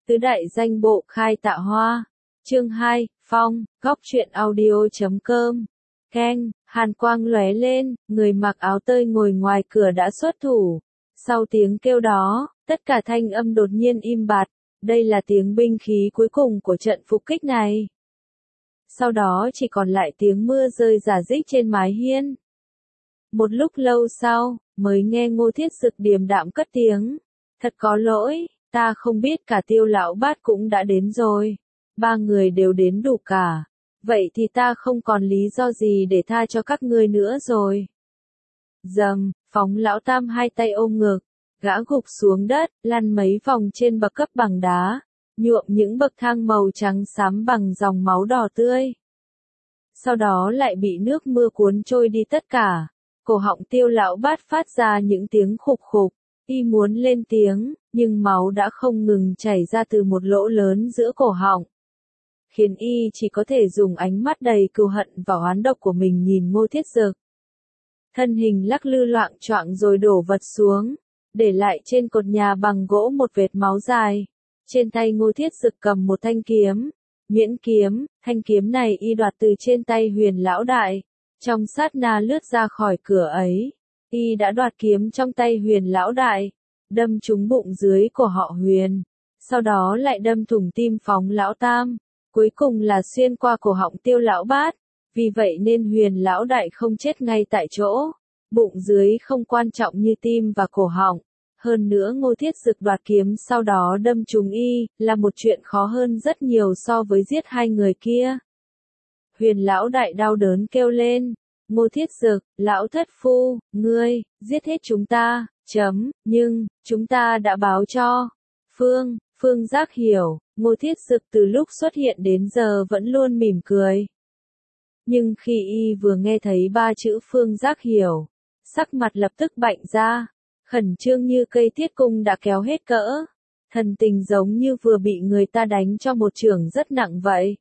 Tứ đại danh bộ khai tạ hoa. Chương 2, Phong, góc truyện audio.com. Keng, hàn quang lóe lên, người mặc áo tơi ngồi ngoài cửa đã xuất thủ. Sau tiếng kêu đó, tất cả thanh âm đột nhiên im bặt, đây là tiếng binh khí cuối cùng của trận phục kích này. Sau đó chỉ còn lại tiếng mưa rơi rả rích trên mái hiên. Một lúc lâu sau, mới nghe Ngô Thiết Dực điềm đạm cất tiếng. Thật có lỗi, ta không biết cả Tiêu lão bát cũng đã đến rồi. Ba người đều đến đủ cả. Vậy thì ta không còn lý do gì để tha cho các ngươi nữa rồi. Dầm, Phóng lão tam hai tay ôm ngực, gã gục xuống đất, lăn mấy vòng trên bậc cấp bằng đá, nhuộm những bậc thang màu trắng xám bằng dòng máu đỏ tươi. Sau đó lại bị nước mưa cuốn trôi đi tất cả. Cổ họng Tiêu lão bát phát ra những tiếng khục khục, y muốn lên tiếng, nhưng máu đã không ngừng chảy ra từ một lỗ lớn giữa cổ họng. Khiến y chỉ có thể dùng ánh mắt đầy cừu hận và oán độc của mình nhìn Ngô Thiết Dực. Thân hình lắc lư loạng choạng rồi đổ vật xuống, để lại trên cột nhà bằng gỗ một vệt máu dài. Trên tay Ngô Thiết Dực cầm một thanh kiếm, Miễn kiếm, thanh kiếm này y đoạt từ trên tay Huyền lão đại. Trong sát na lướt ra khỏi cửa ấy, y đã đoạt kiếm trong tay Huyền lão đại, đâm trúng bụng dưới của họ Huyền, sau đó lại đâm thủng tim Phóng lão tam, cuối cùng là xuyên qua cổ họng Tiêu lão bát. Vì vậy nên Huyền lão đại không chết ngay tại chỗ, bụng dưới không quan trọng như tim và cổ họng. Hơn nữa Ngô Thiết Dực đoạt kiếm sau đó đâm trúng y, là một chuyện khó hơn rất nhiều so với giết hai người kia. Huyền lão đại đau đớn kêu lên, Ngô Thiết Dực, lão thất phu, ngươi, giết hết chúng ta, nhưng, chúng ta đã báo cho. Phương Giác hiểu, Ngô Thiết Dực từ lúc xuất hiện đến giờ vẫn luôn mỉm cười. Nhưng khi y vừa nghe thấy ba chữ Phương Giác hiểu, sắc mặt lập tức bạnh ra, khẩn trương như cây thiết cung đã kéo hết cỡ, thần tình giống như vừa bị người ta đánh cho một chưởng rất nặng vậy.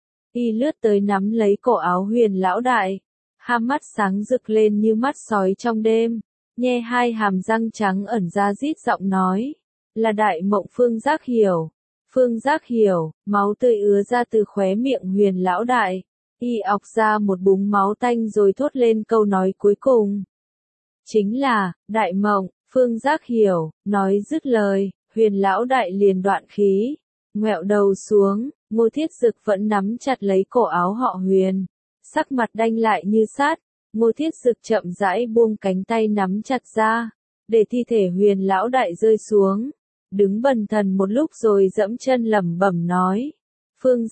Y lướt tới nắm lấy cổ áo Huyền lão đại, hai mắt sáng rực lên như mắt sói trong đêm, nhe hai hàm răng trắng ẩn ra rít giọng nói, là Đại Mộng Phương Giác hiểu. Phương Giác hiểu, máu tươi ứa ra từ khóe miệng Huyền lão đại, y ọc ra một búng máu tanh rồi thốt lên câu nói cuối cùng. Chính là, Đại Mộng, Phương Giác hiểu, nói dứt lời, Huyền lão đại liền đoạn khí, ngoẹo đầu xuống. Ngô Thiết Dực vẫn nắm chặt lấy cổ áo họ Huyền, sắc mặt đanh lại như sát. Ngô Thiết Dực chậm rãi buông cánh tay nắm chặt ra, để thi thể Huyền lão đại rơi xuống, đứng bần thần một lúc rồi dẫm chân lẩm bẩm nói, Phương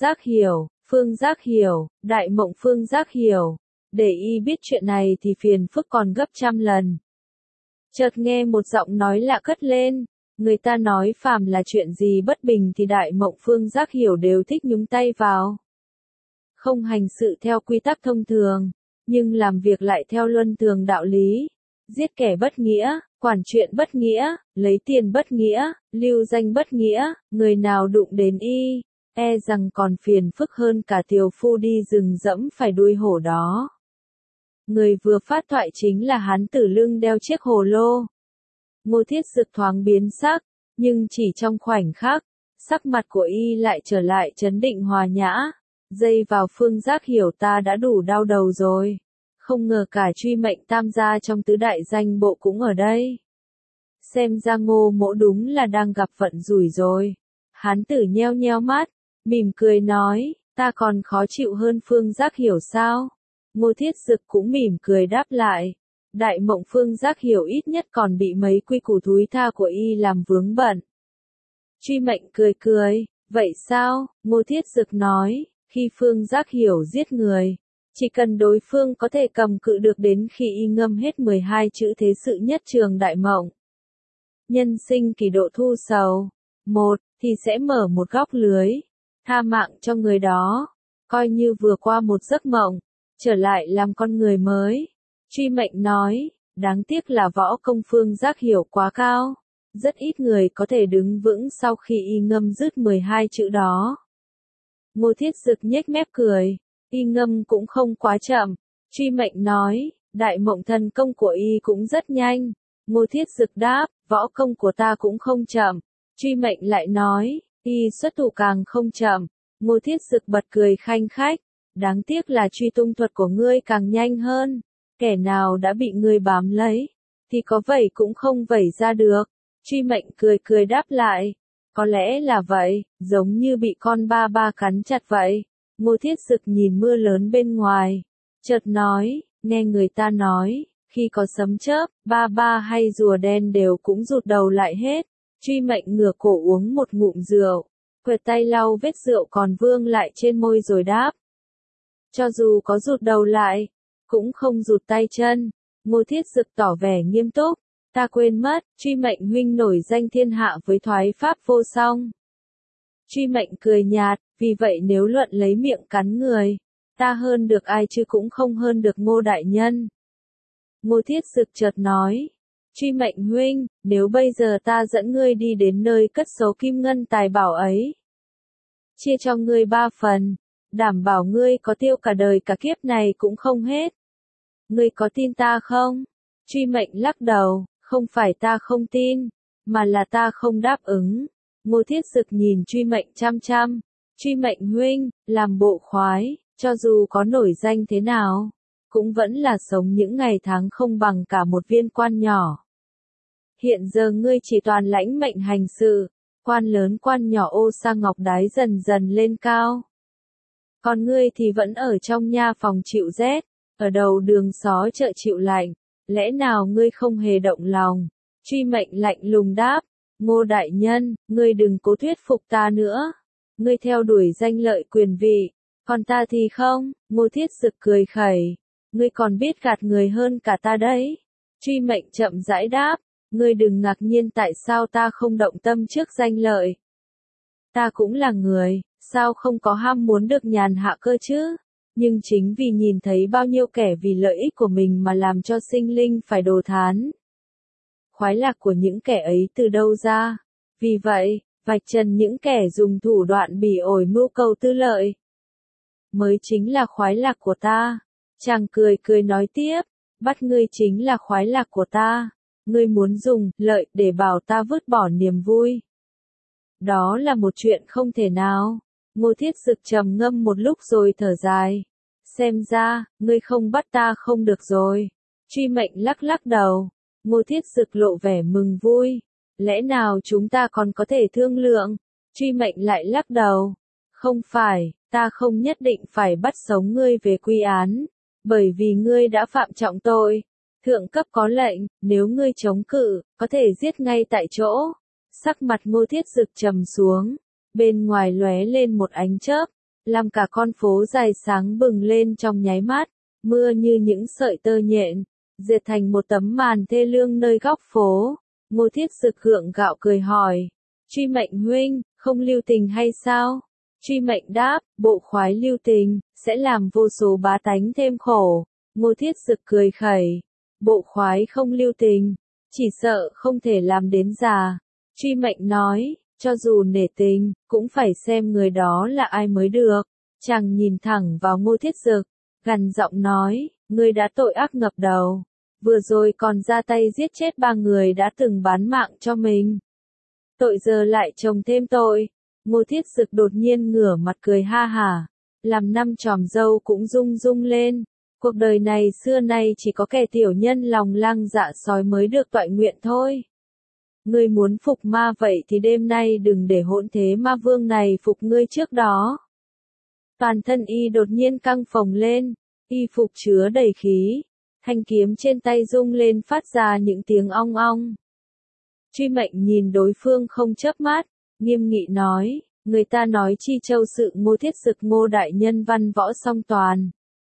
Giác hiểu, Đại Mộng Phương Giác hiểu, để y biết chuyện này thì phiền phức còn gấp trăm lần. Chợt nghe một giọng nói lạ cất lên. Người ta nói phàm là chuyện gì bất bình thì Đại Mộng Phương Giác hiểu đều thích nhúng tay vào. Không hành sự theo quy tắc thông thường, nhưng làm việc lại theo luân thường đạo lý. Giết kẻ bất nghĩa, quản chuyện bất nghĩa, lấy tiền bất nghĩa, lưu danh bất nghĩa, người nào đụng đến y, e rằng còn phiền phức hơn cả tiều phu đi rừng dẫm phải đuôi hổ đó. Người vừa phát thoại chính là hán tử lưng đeo chiếc hồ lô. Ngô Thiết Dực thoáng biến sắc, nhưng chỉ trong khoảnh khắc, sắc mặt của y lại trở lại trấn định hòa nhã. Dây vào Phương Giác hiểu ta đã đủ đau đầu rồi. Không ngờ cả truy mệnh tam gia trong tứ đại danh bộ cũng ở đây. Xem ra Ngô mỗ đúng là đang gặp vận rủi rồi. Hán tử nheo nheo mắt, mỉm cười nói, ta còn khó chịu hơn Phương Giác hiểu sao? Ngô Thiết Dực cũng mỉm cười đáp lại. Đại Mộng Phương Giác hiểu ít nhất còn bị mấy quy củ thúi tha của y làm vướng bận. Truy mệnh cười, vậy sao? Ngô Thiết Dực nói, khi Phương Giác hiểu giết người, chỉ cần đối phương có thể cầm cự được đến khi y ngâm hết 12 chữ thế sự nhất trường Đại Mộng. Nhân sinh kỳ độ thu sầu, thì sẽ mở một góc lưới, tha mạng cho người đó, coi như vừa qua một giấc mộng, trở lại làm con người mới. Truy mệnh nói, đáng tiếc là võ công Phương Giác hiểu quá cao, rất ít người có thể đứng vững sau khi y ngâm dứt 12 chữ đó. Ngô Thiết Dực nhếch mép cười, y ngâm cũng không quá chậm. Truy mệnh nói, Đại Mộng thần công của y cũng rất nhanh. Ngô Thiết Dực đáp, võ công của ta cũng không chậm. Truy mệnh lại nói, Y xuất thủ càng không chậm, Ngô Thiết Dực bật cười khanh khách, đáng tiếc là truy tung thuật của ngươi càng nhanh hơn, kẻ nào đã bị ngươi bám lấy, thì có vẩy cũng không vẩy ra được. Truy Mệnh cười cười đáp lại, có lẽ là vậy, giống như bị con ba ba cắn chặt vậy. Ngô Thiết Dực nhìn mưa lớn bên ngoài, chợt nói, nghe người ta nói, khi có sấm chớp, ba ba hay rùa đen đều cũng rụt đầu lại hết. Truy Mệnh ngửa cổ uống một ngụm rượu, quẹt tay lau vết rượu còn vương lại trên môi rồi đáp. Cho dù có rụt đầu lại, cũng không rụt tay chân. Ngô Thiết Dực tỏ vẻ nghiêm túc, ta quên mất, Truy Mệnh huynh nổi danh thiên hạ với thoái pháp vô song. Truy Mệnh cười nhạt, vì vậy nếu luận lấy miệng cắn người, ta hơn được ai chứ cũng không hơn được Ngô đại nhân. Ngô Thiết Dực chợt nói, Truy Mệnh huynh, nếu bây giờ ta dẫn ngươi đi đến nơi cất giấu kim ngân tài bảo ấy, chia cho ngươi 3 phần, đảm bảo ngươi có tiêu cả đời cả kiếp này cũng không hết. Ngươi có tin ta không? Truy Mệnh lắc đầu, không phải ta không tin, mà là ta không đáp ứng. Ngô Thiết Dực nhìn Truy Mệnh chăm chăm, Truy Mệnh huynh, làm bộ khoái, cho dù có nổi danh thế nào, cũng vẫn là sống những ngày tháng không bằng cả một viên quan nhỏ. Hiện giờ ngươi chỉ toàn lãnh mệnh hành sự, quan lớn quan nhỏ ô sa ngọc đái dần dần lên cao. Còn ngươi thì vẫn ở trong nha phòng chịu rét, ở đầu đường xó chợ chịu lạnh, lẽ nào ngươi không hề động lòng? Truy Mệnh lạnh lùng đáp, Ngô đại nhân, ngươi đừng cố thuyết phục ta nữa. Ngươi theo đuổi danh lợi quyền vị, còn ta thì không. Ngô Thiết Dực cười khẩy, ngươi còn biết gạt người hơn cả ta đấy. Truy Mệnh chậm rãi đáp, ngươi đừng ngạc nhiên tại sao ta không động tâm trước danh lợi. Ta cũng là người, sao không có ham muốn được nhàn hạ cơ chứ? Nhưng chính vì nhìn thấy bao nhiêu kẻ vì lợi ích của mình mà làm cho sinh linh phải đồ thán. Khoái lạc của những kẻ ấy từ đâu ra? Vì vậy, vạch trần những kẻ dùng thủ đoạn bỉ ổi mưu cầu tư lợi, mới chính là khoái lạc của ta. Chàng cười cười nói tiếp, bắt ngươi chính là khoái lạc của ta. Ngươi muốn dùng lợi để bảo ta vứt bỏ niềm vui. Đó là một chuyện không thể nào. Ngô Thiết Dực trầm ngâm một lúc rồi thở dài. Xem ra, ngươi không bắt ta không được rồi. Truy Mệnh lắc lắc đầu. Ngô Thiết Dực lộ vẻ mừng vui. Lẽ nào chúng ta còn có thể thương lượng? Truy Mệnh lại lắc đầu. Không phải, ta không nhất định phải bắt sống ngươi về quy án. Bởi vì ngươi đã phạm trọng tội. Thượng cấp có lệnh, nếu ngươi chống cự, có thể giết ngay tại chỗ. Sắc mặt Ngô Thiết Dực trầm xuống. Bên ngoài lóe lên một ánh chớp, làm cả con phố dài sáng bừng lên trong nháy mắt. Mưa như những sợi tơ nhện, dệt thành một tấm màn thê lương nơi góc phố. Ngô Thiết Dực gượng gạo cười hỏi, Truy Mệnh huynh, không lưu tình hay sao? Truy Mệnh đáp, bộ khoái lưu tình, sẽ làm vô số bá tánh thêm khổ. Ngô Thiết Dực cười khẩy, bộ khoái không lưu tình, chỉ sợ không thể làm đến già. Truy Mệnh nói, cho dù nể tình, cũng phải xem người đó là ai mới được. Chàng nhìn thẳng vào Ngô Thiết Dực, gằn giọng nói, ngươi đã tội ác ngập đầu. Vừa rồi còn ra tay giết chết 3 người đã từng bán mạng cho mình. Tội giờ lại chồng thêm tội. Ngô Thiết Dực đột nhiên ngửa mặt cười ha hả. Làm năm chòm râu cũng rung rung lên. Cuộc đời này xưa nay chỉ có kẻ tiểu nhân lòng lang dạ sói mới được toại nguyện thôi. Ngươi muốn phục ma vậy thì đêm nay đừng để hỗn thế ma vương này phục ngươi trước đó. Toàn thân y đột nhiên căng phồng lên. Y phục chứa đầy khí. Thanh kiếm trên tay rung lên phát ra những tiếng ong ong. Truy Mệnh nhìn đối phương không chớp mắt, nghiêm nghị nói, người ta nói Chi Châu sự Ngô Thiết Dực Ngô đại nhân văn võ song toàn.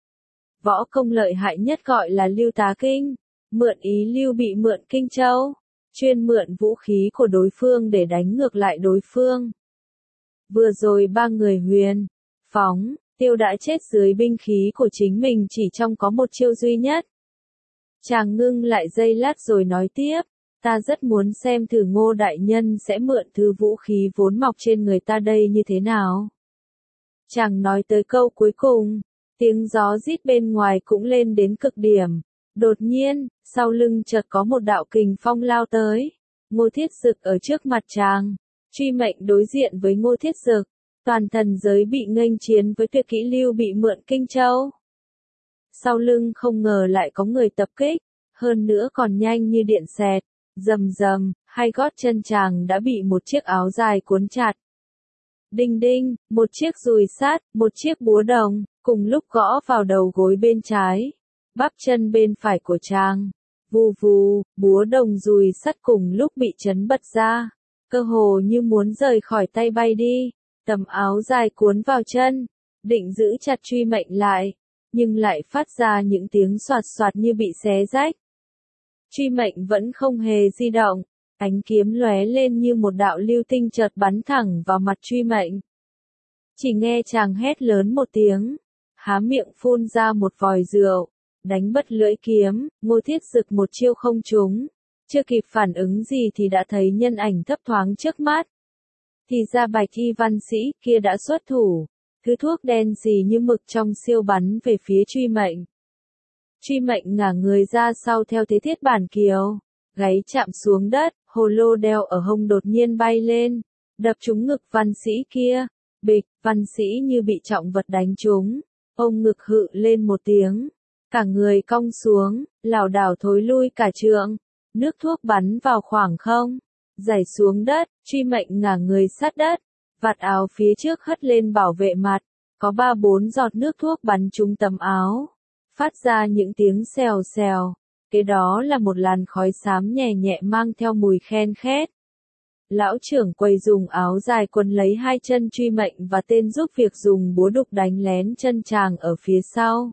Võ công lợi hại nhất gọi là Lưu Tá Kinh, mượn ý Lưu bị mượn Kinh Châu, chuyên mượn vũ khí của đối phương để đánh ngược lại đối phương. Vừa rồi 3 người Huyền, Phóng, Tiêu đã chết dưới binh khí của chính mình chỉ trong có một chiêu duy nhất. Chàng ngưng lại giây lát rồi nói tiếp, ta rất muốn xem thử Ngô đại nhân sẽ mượn thứ vũ khí vốn mọc trên người ta đây như thế nào. Chàng nói tới câu cuối cùng, tiếng gió rít bên ngoài cũng lên đến cực điểm. Đột nhiên, sau lưng chợt có một đạo kình phong lao tới. Ngô Thiết Dực ở trước mặt chàng. Truy mệnh đối diện với Ngô Thiết Dực, toàn thần giới bị nghênh chiến với Tuyệt Kỹ Lưu bị mượn Kinh Châu. Sau lưng không ngờ lại có người tập kích, hơn nữa còn nhanh như điện xẹt, rầm rầm, hai gót chân chàng đã bị một chiếc áo dài cuốn chặt. Đinh đinh, một chiếc dùi sắt, một chiếc búa đồng, cùng lúc gõ vào đầu gối bên trái, bắp chân bên phải của chàng. Vù vù, búa đồng dùi sắt cùng lúc bị chấn bật ra, cơ hồ như muốn rời khỏi tay bay đi. Tấm áo dài cuốn vào chân, định giữ chặt Truy Mệnh lại, nhưng lại phát ra những tiếng xoạt xoạt như bị xé rách. Truy Mệnh vẫn không hề di động, ánh kiếm lóe lên như một đạo lưu tinh chợt bắn thẳng vào mặt Truy Mệnh. Chỉ nghe chàng hét lớn một tiếng, há miệng phun ra một vòi rượu, đánh bất lưỡi kiếm. Ngô Thiết Dực một chiêu không trúng, chưa kịp phản ứng gì thì đã thấy nhân ảnh thấp thoáng trước mắt. Thì ra Bạch Y văn sĩ kia đã xuất thủ, thứ thuốc đen gì như mực trong siêu bắn về phía Truy Mệnh. Truy Mệnh ngả người ra sau theo thế thiết bản kiều, gáy chạm xuống đất, hồ lô đeo ở hông đột nhiên bay lên, đập trúng ngực văn sĩ kia. Bịch, văn sĩ như bị trọng vật đánh trúng, ông ngực hự lên một tiếng, cả người cong xuống, lảo đảo thối lui cả trượng, nước thuốc bắn vào khoảng không, rảy xuống đất. Truy Mệnh ngả người sát đất, vạt áo phía trước hất lên bảo vệ mặt, có 3-4 giọt nước thuốc bắn trúng tấm áo, phát ra những tiếng xèo xèo, kế đó là một làn khói xám nhẹ nhẹ mang theo mùi khen khét. Lão trưởng quầy dùng áo dài quấn lấy hai chân Truy Mệnh và tên giúp việc dùng búa đục đánh lén chân chàng ở phía sau.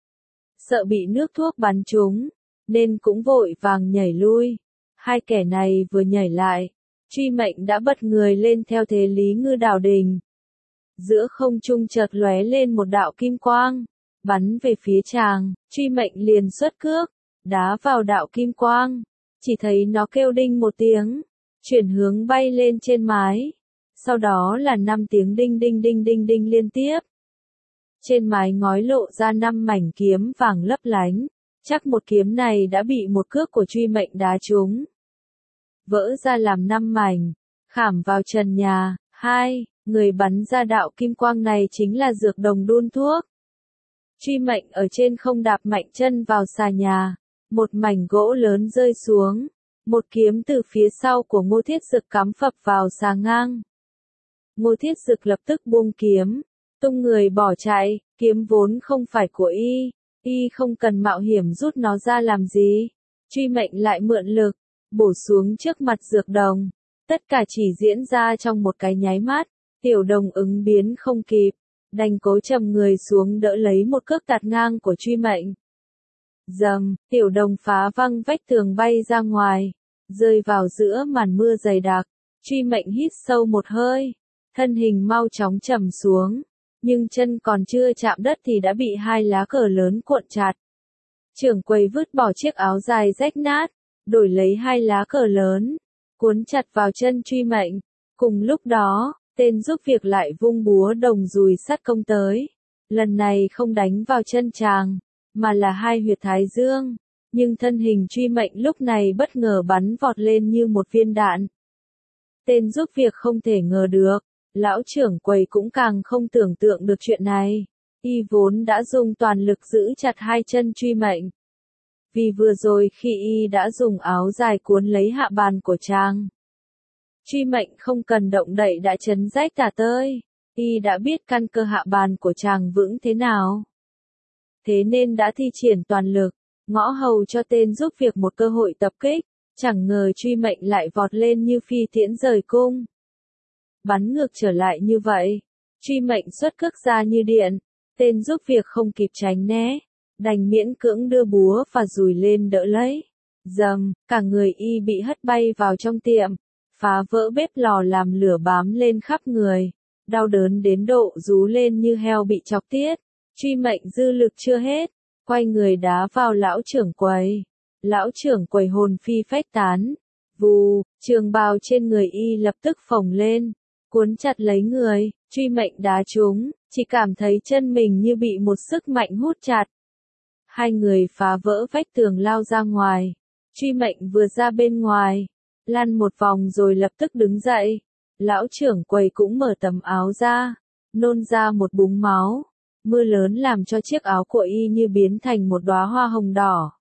Sợ bị nước thuốc bắn trúng, nên cũng vội vàng nhảy lui. Hai kẻ này vừa nhảy lại, Truy Mệnh đã bật người lên theo thế Lý Ngư đảo đình. Giữa không trung chợt lóe lên một đạo kim quang, bắn về phía chàng. Truy Mệnh liền xuất cước, đá vào đạo kim quang, chỉ thấy nó kêu đinh một tiếng, chuyển hướng bay lên trên mái. Sau đó là 5 tiếng đinh đinh đinh đinh đinh liên tiếp. Trên mái ngói lộ ra 5 mảnh kiếm vàng lấp lánh, chắc một kiếm này đã bị một cước của Truy Mệnh đá trúng, vỡ ra làm 5 mảnh, khảm vào trần nhà. Người bắn ra đạo kim quang này chính là Dược Đồng đun thuốc. Truy Mệnh ở trên không đạp mạnh chân vào xà nhà, một mảnh gỗ lớn rơi xuống, một kiếm từ phía sau của Ngô Thiết Dực cắm phập vào xà ngang. Ngô Thiết Dực lập tức buông kiếm, tung người bỏ chạy. Kiếm vốn không phải của y không cần mạo hiểm rút nó ra làm gì. Truy Mệnh lại mượn lực, bổ xuống trước mặt Dược Đồng. Tất cả chỉ diễn ra trong một cái nháy mắt, Tiểu Đồng ứng biến không kịp, đành cố trầm người xuống đỡ lấy một cước tạt ngang của Truy Mệnh. Dầm, Tiểu Đồng phá văng vách tường bay ra ngoài, rơi vào giữa màn mưa dày đặc. Truy Mệnh hít sâu một hơi, thân hình mau chóng trầm xuống, nhưng chân còn chưa chạm đất thì đã bị 2 lá cờ lớn cuộn chặt. Trưởng quầy vứt bỏ chiếc áo dài rách nát, đổi lấy 2 lá cờ lớn, cuốn chặt vào chân Truy Mệnh. Cùng lúc đó, tên giúp việc lại vung búa đồng dùi sắt công tới. Lần này không đánh vào chân chàng, mà là 2 huyệt thái dương. Nhưng thân hình Truy Mệnh lúc này bất ngờ bắn vọt lên như một viên đạn. Tên giúp việc không thể ngờ được, lão trưởng quầy cũng càng không tưởng tượng được chuyện này. Y vốn đã dùng toàn lực giữ chặt 2 chân Truy Mệnh. Vì vừa rồi khi y đã dùng áo dài cuốn lấy hạ bàn của chàng, Truy Mệnh không cần động đậy đã chấn rách tả tơi. Y đã biết căn cơ hạ bàn của chàng vững thế nào, thế nên đã thi triển toàn lực, ngõ hầu cho tên giúp việc một cơ hội tập kích. Chẳng ngờ Truy Mệnh lại vọt lên như phi tiễn rời cung, bắn ngược trở lại như vậy. Truy Mệnh xuất cước ra như điện, tên giúp việc không kịp tránh né, đành miễn cưỡng đưa búa và dùi lên đỡ lấy. Dầm, cả người y bị hất bay vào trong tiệm, phá vỡ bếp lò làm lửa bám lên khắp người, đau đớn đến độ rú lên như heo bị chọc tiết. Truy Mệnh dư lực chưa hết, quay người đá vào lão trưởng quầy. Lão trưởng quầy hồn phi phách tán. Vù, trường bào trên người y lập tức phồng lên, cuốn chặt lấy người. Truy Mệnh đá trúng, chỉ cảm thấy chân mình như bị một sức mạnh hút chặt. 2 người phá vỡ vách tường lao ra ngoài. Truy Mệnh vừa ra bên ngoài, lăn một vòng rồi lập tức đứng dậy, Lão trưởng quầy cũng mở tấm áo ra, nôn ra một búng máu. Mưa lớn làm cho chiếc áo của y như biến thành một đóa hoa hồng đỏ.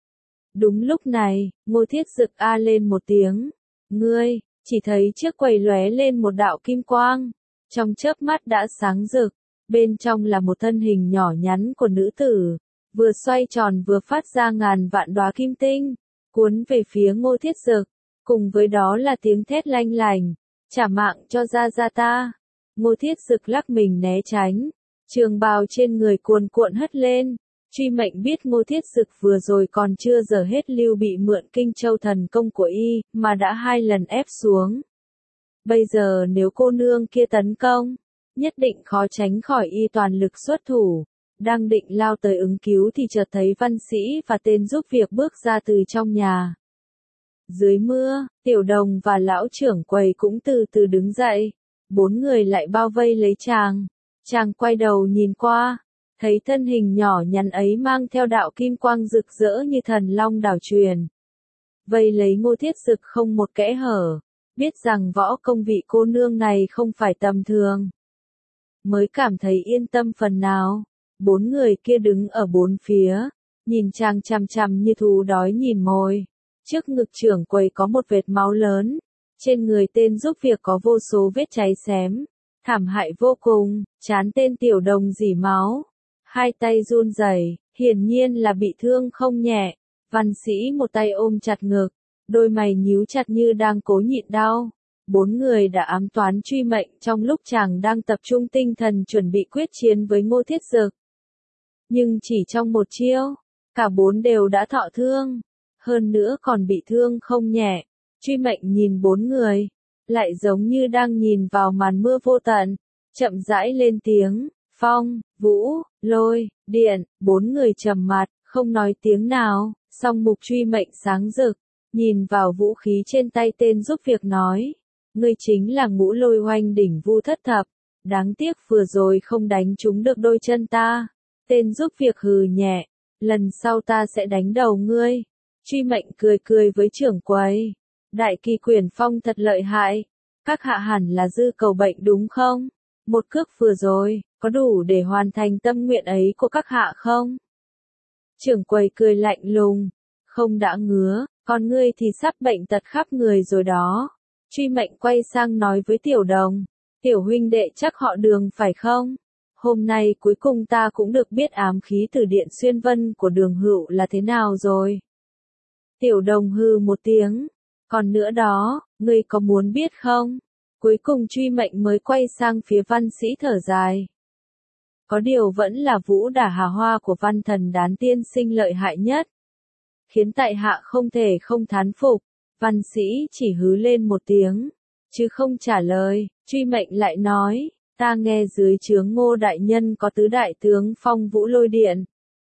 Đúng lúc này, Ngô Thiết Dực a lên một tiếng. Ngươi, chỉ thấy chiếc quầy lóe lên một đạo kim quang. Trong chớp mắt đã sáng rực, bên trong là một thân hình nhỏ nhắn của nữ tử. Vừa xoay tròn vừa phát ra ngàn vạn đóa kim tinh, cuốn về phía Ngô Thiết Dực. Cùng với đó là tiếng thét lanh lành, trả mạng cho gia ta. Ngô Thiết Dực lắc mình né tránh, trường bào trên người cuồn cuộn hất lên. Truy Mệnh biết Ngô Thiết Dực vừa rồi còn chưa dở hết lưu bị mượn Kinh Châu thần công của y, mà đã 2 lần ép xuống. Bây giờ nếu cô nương kia tấn công, nhất định khó tránh khỏi y toàn lực xuất thủ. Đang định lao tới ứng cứu thì chợt thấy văn sĩ và tên giúp việc bước ra từ trong nhà. Dưới mưa, Tiểu Đồng và lão trưởng quầy cũng từ từ đứng dậy. 4 người lại bao vây lấy chàng. Chàng quay đầu nhìn qua, thấy thân hình nhỏ nhắn ấy mang theo đạo kim quang rực rỡ như thần long đảo truyền. Vây lấy Ngô Thiết Dực không một kẽ hở, biết rằng võ công vị cô nương này không phải tầm thường. Mới cảm thấy yên tâm phần nào. 4 người kia đứng ở bốn phía, nhìn chàng chằm chằm như thú đói nhìn mồi. Trước ngực trưởng quầy có một vệt máu lớn, trên người tên giúp việc có vô số vết cháy xém, thảm hại vô cùng, trán tên Tiểu Đồng rỉ máu, 2 tay run rẩy, hiển nhiên là bị thương không nhẹ. Văn sĩ một tay ôm chặt ngực, đôi mày nhíu chặt như đang cố nhịn đau. 4 người đã ám toán Truy Mệnh trong lúc chàng đang tập trung tinh thần chuẩn bị quyết chiến với Ngô Thiết Dực. Nhưng chỉ trong một chiêu, cả 4 đều đã thọ thương, hơn nữa còn bị thương không nhẹ. Truy Mệnh nhìn 4 người, lại giống như đang nhìn vào màn mưa vô tận, chậm rãi lên tiếng, phong, vũ, lôi, điện. 4 người trầm mặt, không nói tiếng nào, song mục Truy Mệnh sáng rực, nhìn vào vũ khí trên tay tên giúp việc nói, ngươi chính là Ngũ Lôi Oanh đỉnh Vu Thất Thập, đáng tiếc vừa rồi không đánh trúng được đôi chân ta. Tên giúp việc hừ nhẹ, lần sau ta sẽ đánh đầu ngươi. Truy Mệnh cười cười với trưởng quầy, Đại Kỳ Quyển Phong thật lợi hại, các hạ hẳn là dư cầu bệnh đúng không? Một cước vừa rồi, có đủ để hoàn thành tâm nguyện ấy của các hạ không? Trưởng quầy cười lạnh lùng, không đã ngứa, còn ngươi thì sắp bệnh tật khắp người rồi đó. Truy Mệnh quay sang nói với Tiểu Đồng, Tiểu huynh đệ chắc họ Đường phải không? Hôm nay cuối cùng ta cũng được biết ám khí từ Điện Xuyên Vân của Đường Hữu là thế nào rồi. Tiểu Đồng hừ một tiếng, còn nữa đó, ngươi có muốn biết không? Cuối cùng Truy Mệnh mới quay sang phía văn sĩ thở dài. Có điều vẫn là Vũ Đả Hà Hoa của Văn Thần Đán tiên sinh lợi hại nhất. Khiến tại hạ không thể không thán phục. Văn sĩ chỉ hứ lên một tiếng, chứ không trả lời. Truy Mệnh lại nói, ta nghe dưới trướng Ngô đại nhân có tứ đại tướng Phong Vũ Lôi Điện.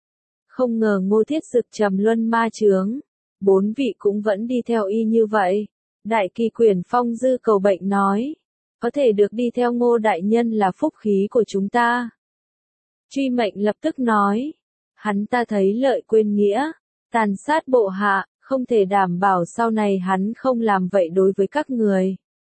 Không ngờ Ngô Thiết Dực trầm luân ma chướng, 4 vị cũng vẫn đi theo y như vậy. Đại Kỳ Quyển Phong Dư Cầu Bệnh nói, có thể được đi theo Ngô đại nhân là phúc khí của chúng ta. Truy Mệnh lập tức nói, hắn ta thấy lợi quên nghĩa, tàn sát bộ hạ, không thể đảm bảo sau này hắn không làm vậy đối với các người.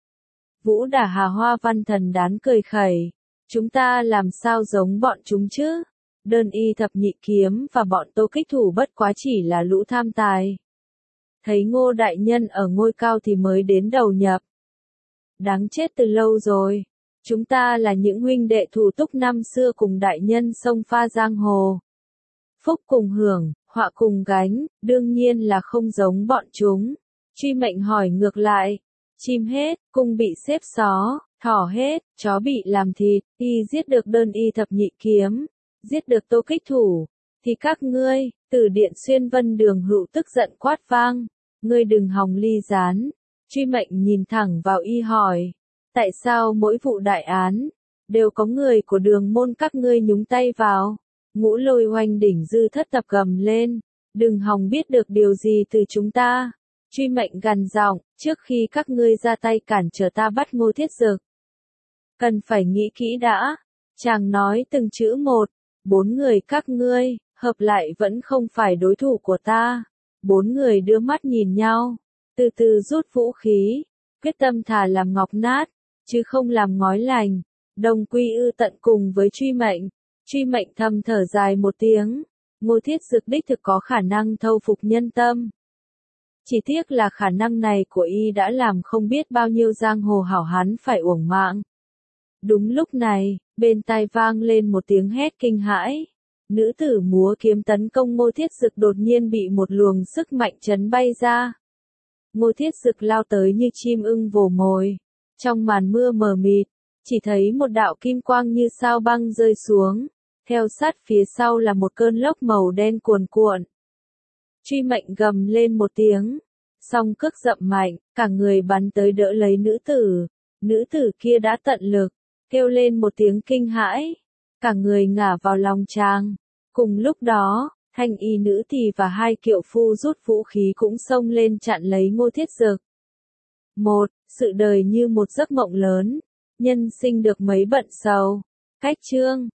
Vũ Đả Hà Hoa Văn Thần Đán cười khẩy, chúng ta làm sao giống bọn chúng chứ? Đơn Y Thập Nhị Kiếm và bọn Tô Kích Thủ bất quá chỉ là lũ tham tài. Thấy Ngô đại nhân ở ngôi cao thì mới đến đầu nhập. Đáng chết từ lâu rồi. Chúng ta là những huynh đệ thủ túc năm xưa cùng đại nhân sông pha giang hồ. Phúc cùng hưởng, họa cùng gánh, đương nhiên là không giống bọn chúng. Truy Mệnh hỏi ngược lại, chim hết, cung bị xếp xó, thỏ hết, chó bị làm thịt, y giết được Đơn Y Thập Nhị Kiếm, giết được Tô Kích Thủ, thì các ngươi, từ Điện Xuyên Vân Đường Hữu tức giận quát vang, ngươi đừng hòng ly gián. Truy Mệnh nhìn thẳng vào y hỏi, tại sao mỗi vụ đại án, đều có người của Đường môn các ngươi nhúng tay vào? Ngũ Lôi Oanh đỉnh Dư Thất Tập gầm lên, đừng hòng biết được điều gì từ chúng ta. Truy Mệnh gằn giọng, trước khi các ngươi ra tay cản trở ta bắt Ngô Thiết Dực, cần phải nghĩ kỹ đã. Chàng nói từng chữ một, 4 người các ngươi, hợp lại vẫn không phải đối thủ của ta. 4 người đưa mắt nhìn nhau, từ từ rút vũ khí, quyết tâm thà làm ngọc nát, chứ không làm ngói lành. Đồng quy ư tận cùng với Truy Mệnh. Truy Mệnh thầm thở dài một tiếng. Ngô Thiết Dực đích thực có khả năng thâu phục nhân tâm. Chỉ tiếc là khả năng này của y đã làm không biết bao nhiêu giang hồ hảo hán phải uổng mạng. Đúng lúc này, bên tai vang lên một tiếng hét kinh hãi. Nữ tử múa kiếm tấn công Ngô Thiết Dực đột nhiên bị một luồng sức mạnh chấn bay ra. Ngô Thiết Dực lao tới như chim ưng vồ mồi. Trong màn mưa mờ mịt, chỉ thấy một đạo kim quang như sao băng rơi xuống. Theo sát phía sau là một cơn lốc màu đen cuồn cuộn. Truy Mệnh gầm lên một tiếng. Song cước dậm mạnh, cả người bắn tới đỡ lấy nữ tử. Nữ tử kia đã tận lực, kêu lên một tiếng kinh hãi. Cả người ngả vào lòng chàng. Cùng lúc đó, thanh y nữ tỳ và hai kiệu phu rút vũ khí cũng xông lên chặn lấy Ngô Thiết Dực. Sự đời như một giấc mộng lớn. Nhân sinh được mấy bận sầu. Cách chương